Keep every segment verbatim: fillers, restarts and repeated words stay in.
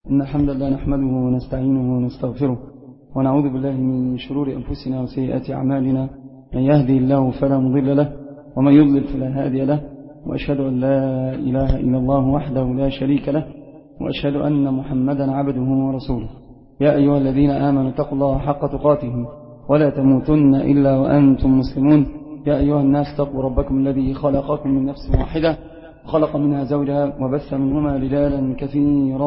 إن الحمد لله نحمده ونستعينه ونستغفره ونعوذ بالله من شرور أنفسنا وسيئات أعمالنا. من يهدي الله فلا مضل له ومن يضلل فلا هادي له، وأشهد أن لا إله إلا الله وحده لا شريك له، وأشهد أن محمدا عبده ورسوله. يا أيها الذين آمنوا اتقوا الله حق تقاته ولا تموتن إلا وأنتم مسلمون. يا أيها الناس اتقوا ربكم الذي خلقكم من نفس واحدة وخلق منها زوجها وبث منهما رجالا كثيرا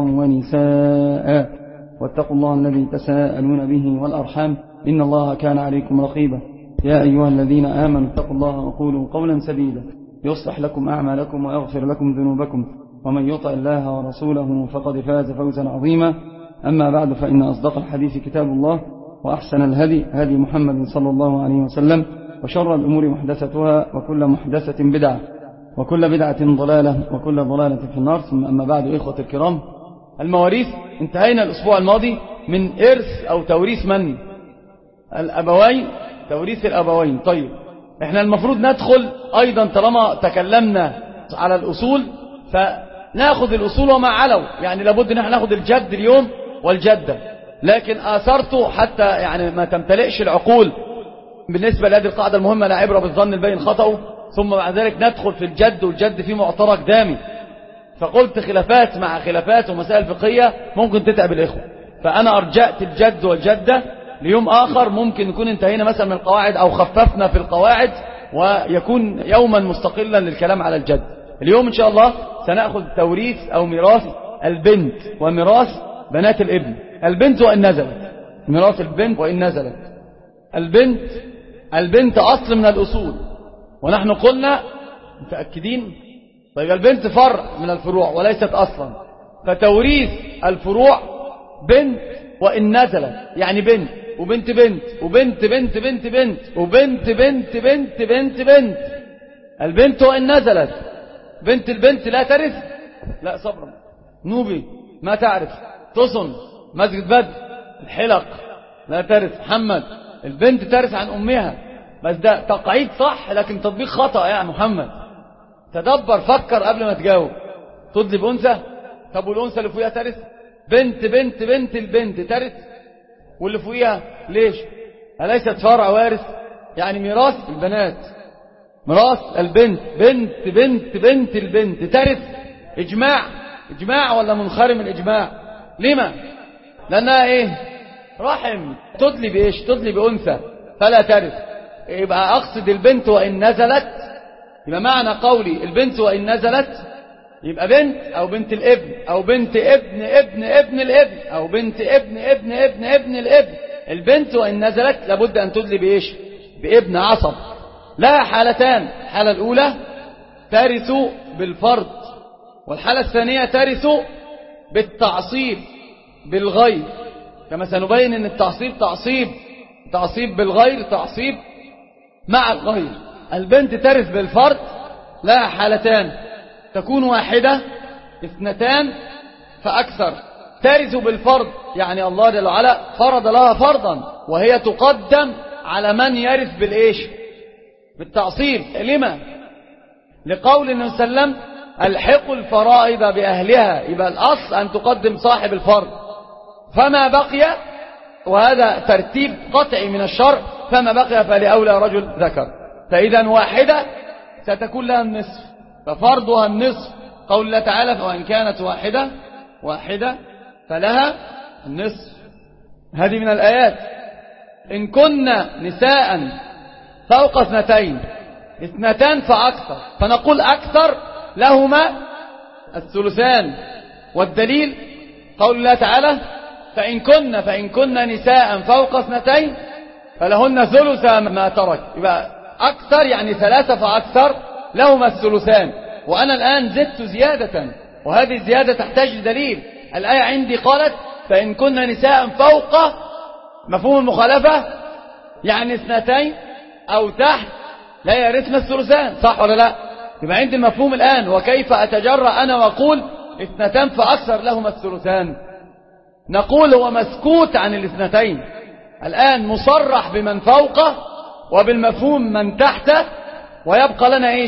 ونساء، واتقوا الله الذي تساءلون به والأرحام إن الله كان عليكم رقيبا. يا أيها الذين آمنوا اتقوا الله وقولوا قولا سديدا يصلح لكم أعمالكم ويغفر لكم ذنوبكم، ومن يطع الله ورسوله فقد فاز فوزا عظيما. أما بعد، فإن أصدق الحديث كتاب الله، وأحسن الهدي هدي محمد صلى الله عليه وسلم، وشر الأمور محدثتها، وكل محدثة بدعة، وكل بدعة ضلالة، وكل ضلالة في النار. ثم أما بعد، إخوة الكرام، المواريث انتهينا الأسبوع الماضي من إرث أو توريث من؟ الأبوين، توريث الأبوين. طيب، احنا المفروض ندخل أيضا طالما تكلمنا على الأصول فناخذ الأصول وما علوا، يعني لابد ان احنا ناخذ الجد اليوم والجدة، لكن آثرته حتى يعني ما تمتلئش العقول بالنسبة لهذه القاعدة المهمة: لا عبرة بالظن البين خطأه. ثم بعد ذلك ندخل في الجد، والجد فيه معترك دامي، فقلت خلافات مع خلافات ومسائل فقهية ممكن تتعب الإخوة، فأنا أرجأت الجد والجدة ليوم آخر. ممكن نكون انتهينا مثلا من القواعد أو خففنا في القواعد، ويكون يوما مستقلا للكلام على الجد. اليوم إن شاء الله سنأخذ توريث أو ميراث البنت وميراث بنات الابن. البنت وإن نزلت، ميراث البنت وإن نزلت. البنت البنت أصل من الأصول، ونحن قلنا متأكدين. طيب، البنت فرع من الفروع وليست أصلا، فتوريث الفروع بنت وإن نزلت، يعني بنت وبنت بنت وبنت بنت بنت بنت وبنت بنت بنت بنت بنت. البنت وإن نزلت، بنت البنت لا ترث. لا صبرا، نوبي ما تعرف، تصن مسجد بدر الحلق لا ترث. محمد، البنت ترث عن أمها، بس ده تقعيد صح لكن تطبيق خطأ. يا محمد تدبر، فكر قبل ما تجاوب. تدلي بأنثى، طب والأنثى اللي فوقيها ترث؟ بنت بنت بنت البنت ترث، واللي فوقيها ليش؟ أليست فرع وارث؟ يعني ميراث البنات، ميراث البنت، بنت بنت بنت البنت ترث. إجماع إجماع ولا منخرم الإجماع؟ لما؟ لأنها إيه؟ رحم. تدلي بإيش؟ تدلي بأنثى فلا ترث. يبقى أقصد البنت وإن نزلت، يبقى معنى قولي البنت وإن نزلت يبقى بنت أو بنت الابن أو بنت ابن ابن ابن الابن أو بنت ابن ابن ابن ابن الابن. البنت وإن نزلت لابد أن تدلي بإيش؟ بابن عصب. لها حالتان: الحالة الأولى ترث بالفرض، والحالة الثانية ترث بالتعصيب بالغير، كما سنبين أن التعصيب تعصيب تعصيب بالغير، تعصيب مع الغير. البنت ترث بالفرض، لها حالتان: تكون واحدة، اثنتان فأكثر. ترث بالفرض يعني الله جل وعلا فرض لها فرضا، وهي تقدم على من يرث بالإيش؟ بالتعصيب. لما؟ لقول النبي صلى الله عليه وسلم: الحقوا الفرائض بأهلها. يبقى الأصل أن تقدم صاحب الفرض، فما بقي، وهذا ترتيب قطعي من الشرع، فما بقي فلأولى رجل ذكر. فإذا واحدة ستكون لها النصف، ففرضها النصف. قول الله تعالى: وإن كانت واحدة واحدة فلها النصف. هذه من الآيات. إن كنا نساء فوق اثنتين، اثنتان فأكثر، فنقول أكثر لهما الثلثان. والدليل قول الله تعالى: فإن كنا فإن كنا نساء فوق اثنتين فلهن ثلث ما ترك. يبقى أكثر يعني ثلاثة فأكثر لهما الثلثان. وأنا الآن زدت زيادة، وهذه الزيادة تحتاج لدليل. الآية عندي قالت: فإن كنا نساء فوق، مفهوم المخالفة يعني اثنتين أو تحت لا يرثن الثلثان، صح ولا لا؟ يبقى عندي المفهوم الآن. وكيف أتجرأ أنا وأقول اثنتان فأكثر لهما الثلثان؟ نقول هو مسكوت عن الاثنتين، الآن مصرح بمن فوقه وبالمفهوم من تحته، ويبقى لنا إيش؟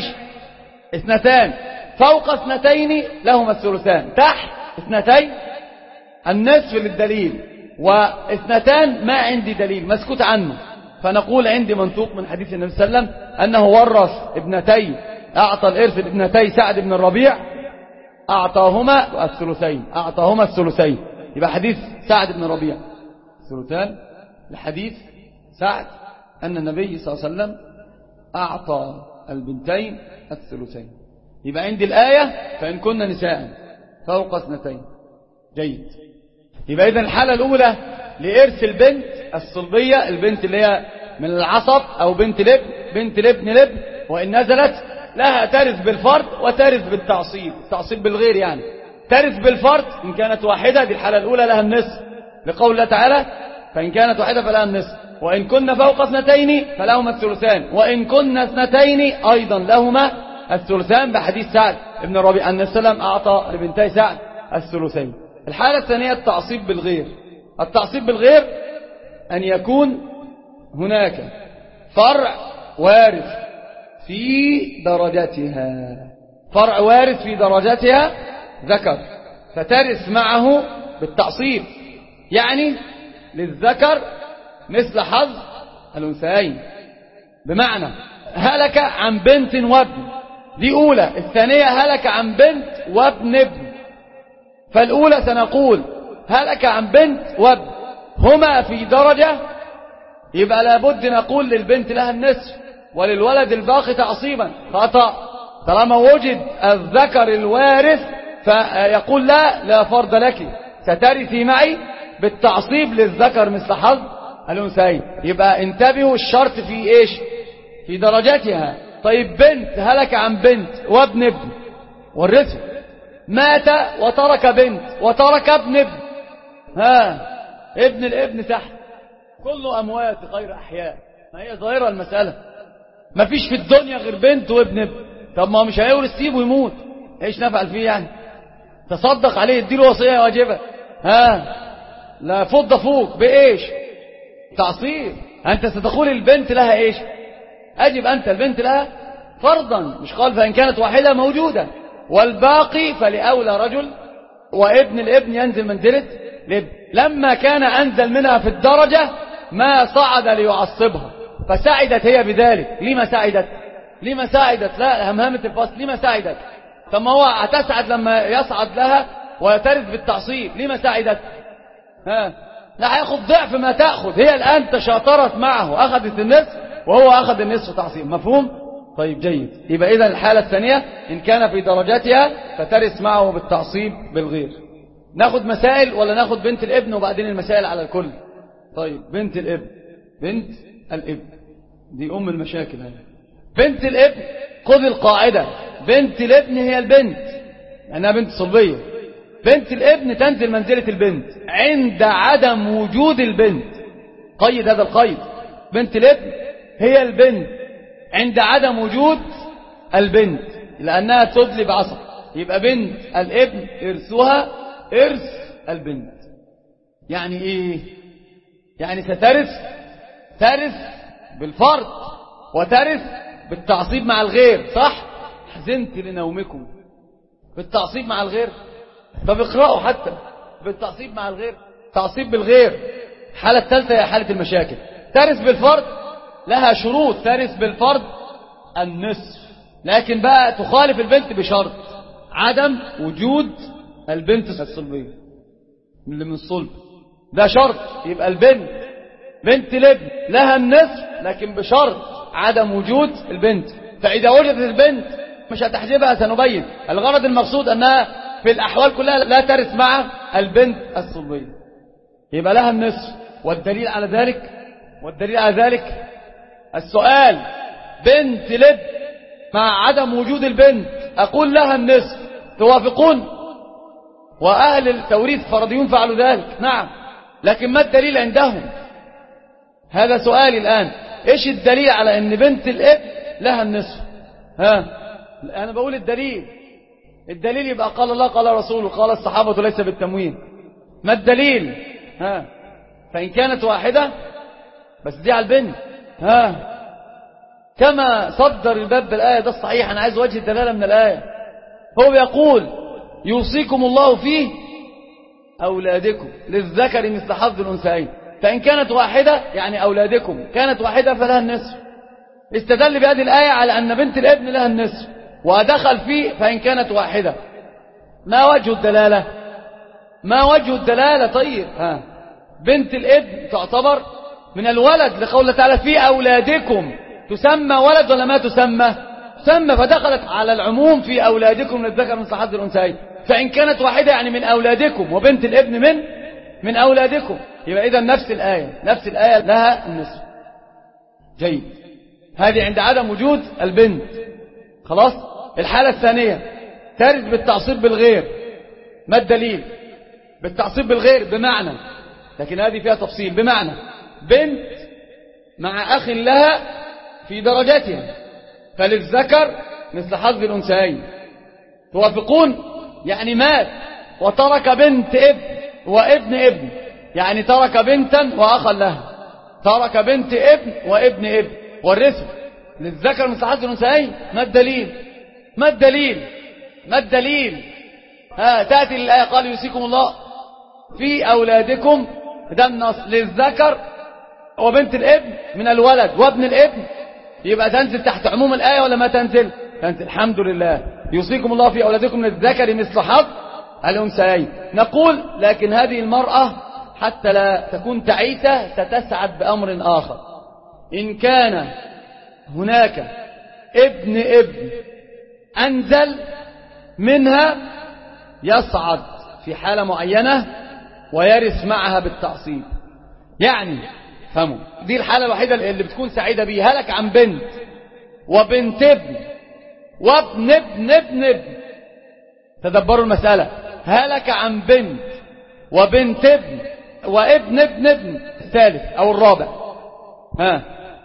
اثنتان. فوق اثنتين لهما الثلثان، تحت اثنتين النصف للدليل، واثنتان ما عندي دليل مسكوت عنه، فنقول عندي منطوق من حديث النبي صلى الله عليه وسلم أنه ورث ابنتي، أعطى الإرث لابنتي سعد بن الربيع، أعطاهما الثلثين، أعطاهما الثلثين. يبقى حديث سعد بن الربيع ثلثان لحديث سعد أن النبي صلى الله عليه وسلم أعطى البنتين الثلثين. يبقى عندي الآية فإن كن نساء فوق اثنتين. جيد. يبقى إذن الحالة الأولى لإرث البنت الصلبية، البنت اللي هي من العصب أو بنت الابن، بنت الابن الابن، وإن نزلت لها ترث بالفرد وترث بالتعصيب، التعصيب بالغير يعني. ترث بالفرد إن كانت واحدة، دي الحالة الأولى لها النصف، لقول الله تعالى فإن كانت واحدة فلها النصف، وإن كن فوق اثنتين فلهما الثلثان، وإن كن اثنتين أيضا لهما الثلثان، بحديث سعد بن الربيع أن السلام أعطى لبنتي سعد الثلثين. الحالة الثانية التعصيب بالغير. التعصيب بالغير أن يكون هناك فرع وارث في درجتها، فرع وارث في درجتها ذكر، فترث معه بالتعصيب، يعني للذكر مثل حظ الأنثيين، بمعنى هلك عن بنت وابن، دي أولى. الثانية هلك عن بنت وابن ابن. فالأولى سنقول هلك عن بنت وابن، هما في درجة، يبقى لابد نقول للبنت لها النصف وللولد الباقي تعصيبا. خطأ، طالما وجد الذكر الوارث فيقول لا لا فرض لك، سترثي معي بالتعصيب للذكر مثل حظ الأنثيين. يبقى انتبهوا الشرط في ايش؟ في درجاتها. طيب بنت هلك عن بنت وابن ابن، ورثه، مات وترك بنت وترك ابن ابن، ها ابن الابن تحت، كله أموات غير أحياء، ما هي ظاهرة المسألة، ما فيش في الدنيا غير بنت وابن ابن. طب ما هو مش هيورث، سيبه يموت، ايش نفعل فيه يعني؟ تصدق عليه، اديله وصية واجبة، ها لا فض فوق بايش؟ تعصيب. انت ستقول البنت لها ايش؟ اجب انت البنت لها فرضا، مش قال فان كانت واحدة موجودة، والباقي فلأولى رجل، وابن الابن ينزل منزلة الابن. لما كان انزل منها في الدرجة ما صعد ليعصبها، فسعدت هي بذلك. لما سعدت؟ لما سعدت؟ لا همهمة الفصل، لما سعدت؟ ثم هو هتسعد لما يصعد لها ويترث بالتعصيب، لما سعدت؟ ها لا هياخد ضعف ما تأخذ، هي الآن تشاطرت معه، أخذت النصف وهو أخذ النصف تعصيب. مفهوم؟ طيب جيد. يبقى إذن الحالة الثانية إن كان في درجاتها فترث معه بالتعصيب بالغير. ناخد مسائل ولا ناخد بنت الابن وبعدين المسائل على الكل؟ طيب بنت الابن، بنت الابن دي أم المشاكل هذه. بنت الابن خذ القاعدة، بنت الابن هي البنت لأنها بنت صلبية. بنت الابن تنزل منزلة البنت عند عدم وجود البنت، قيد هذا القيد، بنت الابن هي البنت عند عدم وجود البنت لأنها تدلي بعصب. يبقى بنت الابن إرثها إرث البنت. يعني إيه؟ يعني سترث، ترث بالفرض وترث بالتعصيب مع الغير، صح؟ حزنت لنومكم بالتعصيب مع الغير. طب اقرأوا حتى بالتعصيب مع الغير، تعصيب بالغير. الحالة الثالثة هي حالة المشاكل. ترث بالفرض لها شروط، ترث بالفرض النصف، لكن بقى تخالف البنت بشرط عدم وجود البنت الصلبية اللي من الصلب، ده شرط. يبقى البنت بنت الابن لها النصف لكن بشرط عدم وجود البنت. فإذا وجدت البنت مش هتحجبها، سنبين. الغرض المقصود أنها في الأحوال كلها لا ترث مع البنت الصلبية، يبقى لها النصف. والدليل على ذلك، والدليل على ذلك السؤال بنت الابن مع عدم وجود البنت أقول لها النصف، توافقون؟ وأهل التوريث فرضيون فعلوا ذلك، نعم، لكن ما الدليل عندهم؟ هذا سؤالي الآن. إيش الدليل على أن بنت الابن لها النصف؟ ها أنا بقول الدليل، الدليل يبقى قال الله قال رسوله قال الصحابة ليس بالتموين. ما الدليل؟ ها فإن كانت واحدة بس دي على البنت، ها كما صدر الباب بالآية، ده الصحيح. أنا عايز وجه الدلالة من الآية. هو بيقول يوصيكم الله فيه أولادكم للذكر مثل حظ الأنثيين، فإن كانت واحدة يعني أولادكم كانت واحدة فلها النصف. استدل بهذه الآية على أن بنت الابن لها النصف، ودخل فيه فإن كانت واحدة. ما وجه الدلالة؟ ما وجه الدلالة؟ طيب ها، بنت الابن تعتبر من الولد لقوله تعالى في أولادكم، تسمى ولد ولا ما تسمى؟ تسمى، فدخلت على العموم في أولادكم للذكر مثل حظ الأنثيين. فإن كانت واحدة يعني من أولادكم، وبنت الابن من من أولادكم، يبقى إذا نفس الآية نفس الآية لها النصف. جيد، هذه عند عدم وجود البنت. خلاص. الحالة الثانية ترد بالتعصيب بالغير. ما الدليل؟ بالتعصيب بالغير بمعنى، لكن هذه فيها تفصيل، بمعنى بنت مع أخ لها في درجتها، فللذكر مثل حظ الأنثيين. توافقون؟ يعني مات وترك بنت ابن وابن ابن، يعني ترك بنتا وأخا لها، ترك بنت ابن وابن ابن، ورثه للذكر مثل حظ الأنثيين. ما الدليل؟ ما الدليل؟ ما الدليل؟ ها، تأتي الآية قال يوصيكم الله في أولادكم، ده النص، للذكر وبنت الابن من الولد وابن الابن، يبقى تنزل تحت عموم الآية ولا ما تنزل؟ تنزل. الحمد لله. يوصيكم الله في أولادكم للذكر مثل حظ الأنثيين. نقول لكن هذه المرأة حتى لا تكون تعيسة ستسعد بأمر آخر. إن كان هناك ابن ابن أنزل منها يصعد في حالة معينة ويرث معها بالتعصيب. يعني فهموا، دي الحالة الوحيدة اللي بتكون سعيدة بيه. هلك عن بنت وبنت ابن وابن ابن ابن ابن. تدبروا المسألة، هلك عن بنت وبنت ابن وابن ابن ابن الثالث أو الرابع. ها،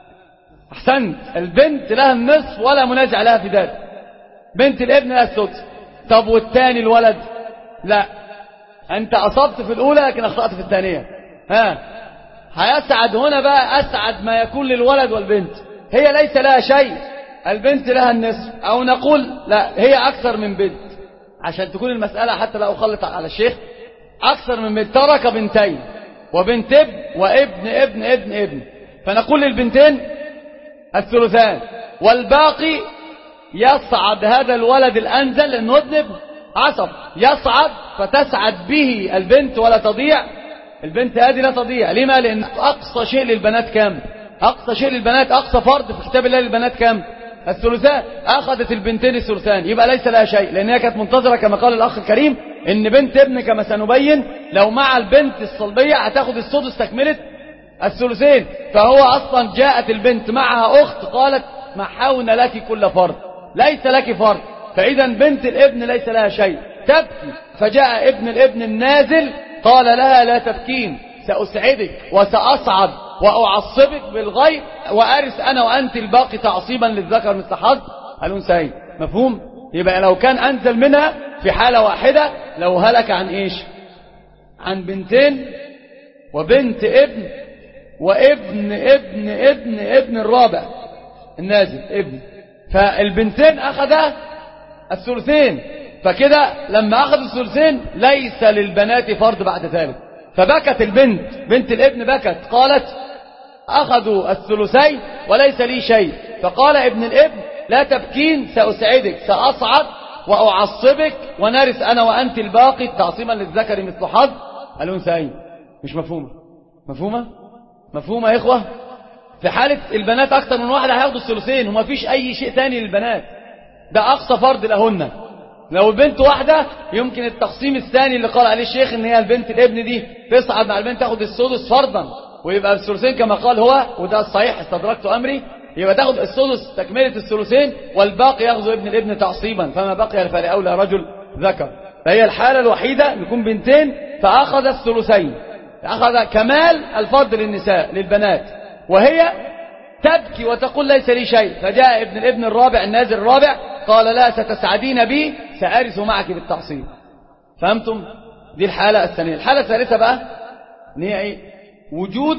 أحسنت، البنت لها النصف ولا منازع لها في ذلك، بنت الابن لها السدس. طب والثاني الولد؟ لا، أنت أصبت في الأولى لكن أخطأت في الثانية. ها، هيسعد هنا بقى أسعد ما يكون للولد والبنت. هي ليس لها شيء، البنت لها النصف، أو نقول لا، هي أكثر من بنت عشان تكون المسألة حتى لا أخلط على الشيخ. أكثر من بنت، ترك بنتين وبنت ابن وابن ابن ابن ابن، فنقول للبنتين الثلثان، والباقي يصعد هذا الولد الأنزل لأنه ابن ابن عصب، يصعد فتسعد به البنت ولا تضيع. البنت هذه لا تضيع. لما؟ لأن أقصى شيء للبنات كام؟ أقصى شيء للبنات، أقصى فرض في كتاب الله للبنات كام؟ الثلثان. أخذت البنتين الثلثان، يبقى ليس لها شيء، لأنها كانت منتظرة كما قال الأخ الكريم إن بنت ابن كما سنبين لو مع البنت الصلبية هتاخد السدس تكملة الثلثين. فهو أصلا جاءت البنت معها أخت قالت محاون لك كل فرض، ليس لك فرض، فإذا بنت الابن ليس لها شيء، تبكي. فجاء ابن الابن النازل قال لها لا تبكين، سأسعدك وسأصعد وأعصبك بالغيب وأرث أنا وأنت الباقي تعصيبا للذكر مثل حظ الأنثيين. مفهوم؟ يبقى لو كان أنزل منها في حالة واحدة، لو هلك عن إيش؟ عن بنتين وبنت ابن وابن ابن ابن ابن الرابع النازل ابن، فالبنتين أخذ الثلثين، فكده لما أخذ الثلثين ليس للبنات فرض بعد ذلك. فبكت البنت، بنت الابن بكت قالت أخذوا الثلثين وليس لي شيء. فقال ابن الابن لا تبكين، سأسعدك، سأصعد وأعصبك ونرث أنا وأنت الباقي تعصيما للذكر مثل حظ الأنثيين. مش مفهومة؟ مفهومة؟ مفهومة يا إخوة؟ في حالة البنات أكثر من واحد هياخدوا الثلثين وما فيش أي شيء ثاني للبنات، ده أقصى فرض لهن. لو البنت واحدة يمكن التقسيم الثاني اللي قال عليه الشيخ ان هي البنت الابن دي تصعد مع البنت تاخد السدس فرضا ويبقى الثلثين كما قال هو، وده الصحيح استدركت أمري، يبقى تاخد السدس تكملة الثلثين والباقي ياخذ ابن الابن تعصيبا، فما بقي فلأولى رجل ذكر. فهي الحالة الوحيدة يكون بنتين فأخذ الثلثين، أخذ كمال الفضل للنساء للبنات، وهي تبكي وتقول ليس لي شيء. فجاء ابن الابن الرابع النازل الرابع قال لا ستسعدين بي، سأرث معك بالتعصيب. فهمتم؟ دي الحالة الثانية. الحالة الثالثة بقى ان هي ايه؟ وجود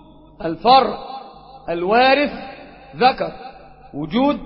الفرع الوارث ذكر، وجود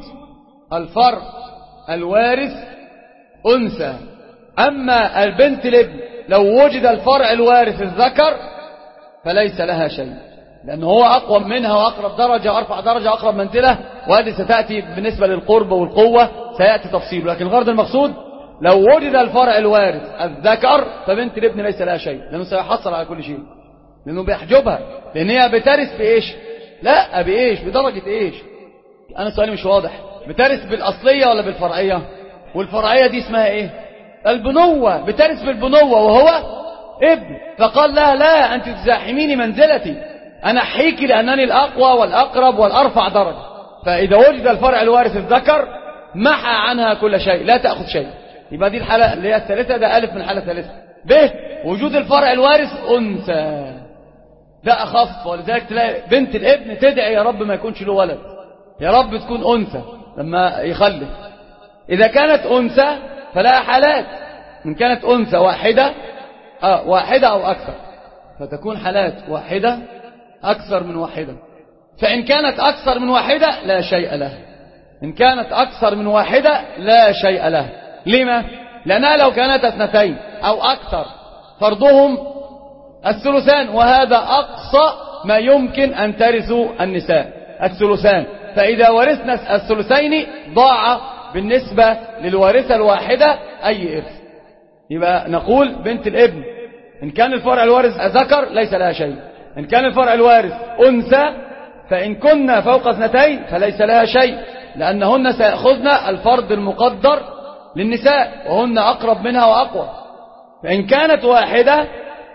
الفرع الوارث أنثى. أما البنت الابن لو وجد الفرع الوارث الذكر فليس لها شيء، لأنه هو أقوى منها وأقرب درجة وأرفع درجة وأقرب منزلة، وهذه ستأتي بالنسبة للقرب والقوة سيأتي تفصيل. لكن الغرض المقصود لو وجد الفرع الوارث الذكر فبنت الابن ليس لها شيء، لأنه سيحصل على كل شيء، لأنه بيحجبها، لأن هي بترث بإيش؟ لا بإيش؟ بدرجة إيش؟ أنا سؤالي مش واضح. بترث بالأصلية ولا بالفرعية؟ والفرعية دي اسمها إيه؟ البنوة. بترث بالبنوة وهو ابن، فقال لها لا أنت تزاحميني منزلتي، أنا أحييك لأنني الأقوى والأقرب والأرفع درجة. فإذا وجد الفرع الوارث الذكر محى عنها كل شيء، لا تأخذ شيء. يبقى دي الحالة اللي هي الثالثة، ده ألف من الحالة الثالثة. ب وجود الفرع الوارث أنثى، ده أخف، ولذلك تلاقي بنت الابن تدعي يا رب ما يكونش له ولد، يا رب تكون أنثى لما يخلف. إذا كانت أنثى فلا حالات، من كانت أنثى واحدة آه واحدة أو أكثر فتكون حالات واحدة أكثر من واحدة. فإن كانت أكثر من واحدة لا شيء لها، إن كانت أكثر من واحدة لا شيء لها. لما؟ لأنها لو كانت اثنتين أو أكثر فرضهم الثلثان، وهذا أقصى ما يمكن أن ترثوا النساء الثلثان. فإذا ورثنا الثلثين ضاع بالنسبة للوارثة الواحدة أي إرث. يبقى نقول بنت الابن إن كان الفرع الوارث ذكر ليس لها شيء، إن كان الفرع الوارث أنثى فإن كنا فوق اثنتين فليس لها شيء، لأنهن سيأخذن الفرض المقدر للنساء وهن أقرب منها وأقوى. فإن كانت واحدة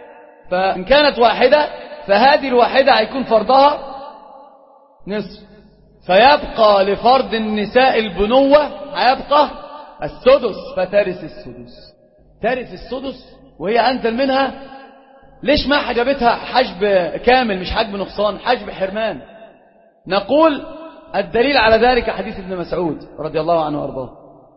فإن كانت واحدة فهذه الواحدة هيكون فرضها نصف، فيبقى لفرض النساء البنوة هيبقى السدس، فترث السدس. ترث السدس وهي أنزل منها. ليش ما حجبتها حجب كامل مش حجب نقصان، حجب حرمان؟ نقول الدليل على ذلك حديث ابن مسعود رضي الله عنه وارضاه،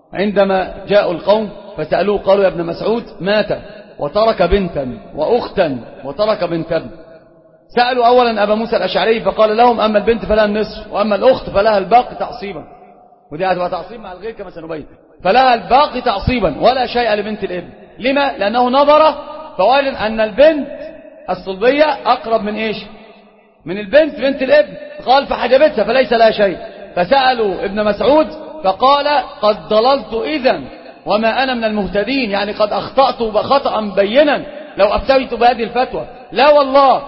عندما جاءوا القوم فسألوه قالوا يا ابن مسعود مات وترك بنتا وأختا وترك بنتا. سألوا أولا أبا موسى الأشعري فقال لهم أما البنت فلها النصف وأما الأخت فلها الباقي تعصيبا، ودي هتبقى تعصيب مع الغير كما سنبين، فلها الباقي تعصيبا ولا شيء لبنت الابن. لما؟ لأنه نظر فوجد أن البنت الصلبية أقرب من إيش؟ من البنت بنت الابن، قال فحجبتها فليس لها شيء. فسألوا ابن مسعود فقال قد ضللت إذن وما أنا من المهتدين، يعني قد أخطأت خطأ بينا لو أفتيت بهذه الفتوى. لا والله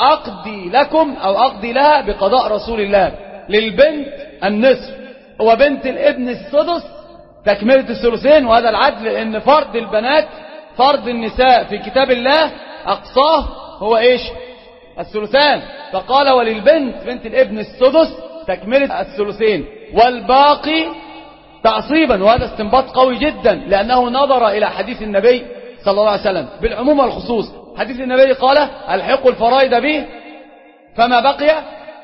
سأقضي لكم أو أقضي لها بقضاء رسول الله، للبنت النصف وبنت الابن السدس تكملة الثلثين، وهذا العدل، لأن فرض البنات فرض النساء في كتاب الله أقصاه هو إيش؟ الثلثان. فقال وللبنت بنت الابن السدس تكملة الثلثين والباقي تعصيبا، وهذا استنباط قوي جدا لأنه نظر إلى حديث النبي صلى الله عليه وسلم بالعموم والخصوص. حديث النبي قال الحقوا الفرائض به فما بقي.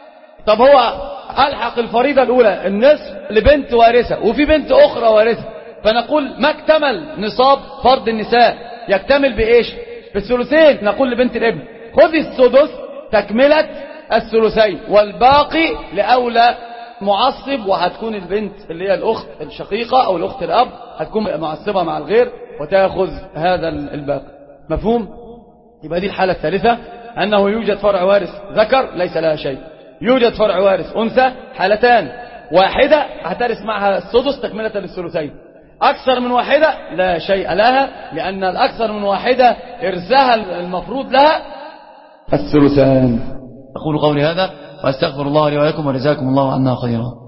طب هو ألحق الفريضة الأولى النصف لبنت وارثة وفي بنت أخرى وارثة، فنقول ما اكتمل نصاب فرض النساء يكتمل بإيش؟ بالثلثين. نقول لبنت الابن خذي السدس تكملة الثلثين والباقي لأولى معصب، وهتكون البنت اللي هي الأخت الشقيقة أو الأخت الأب هتكون معصبة مع الغير وتأخذ هذا الباقي. مفهوم؟ يبقى دي الحالة الثالثة، أنه يوجد فرع وارث ذكر ليس لها شيء، يوجد فرع وارث أنثى حالتان، واحدة هترث معها السدس تكملة للثلثين، أكثر من واحدة لا شيء لها، لأن الأكثر من واحدة إرثها المفروض لها الثلثان. أقول قولي هذا وأستغفر الله لي ولكم وجزاكم الله عنا خيرا.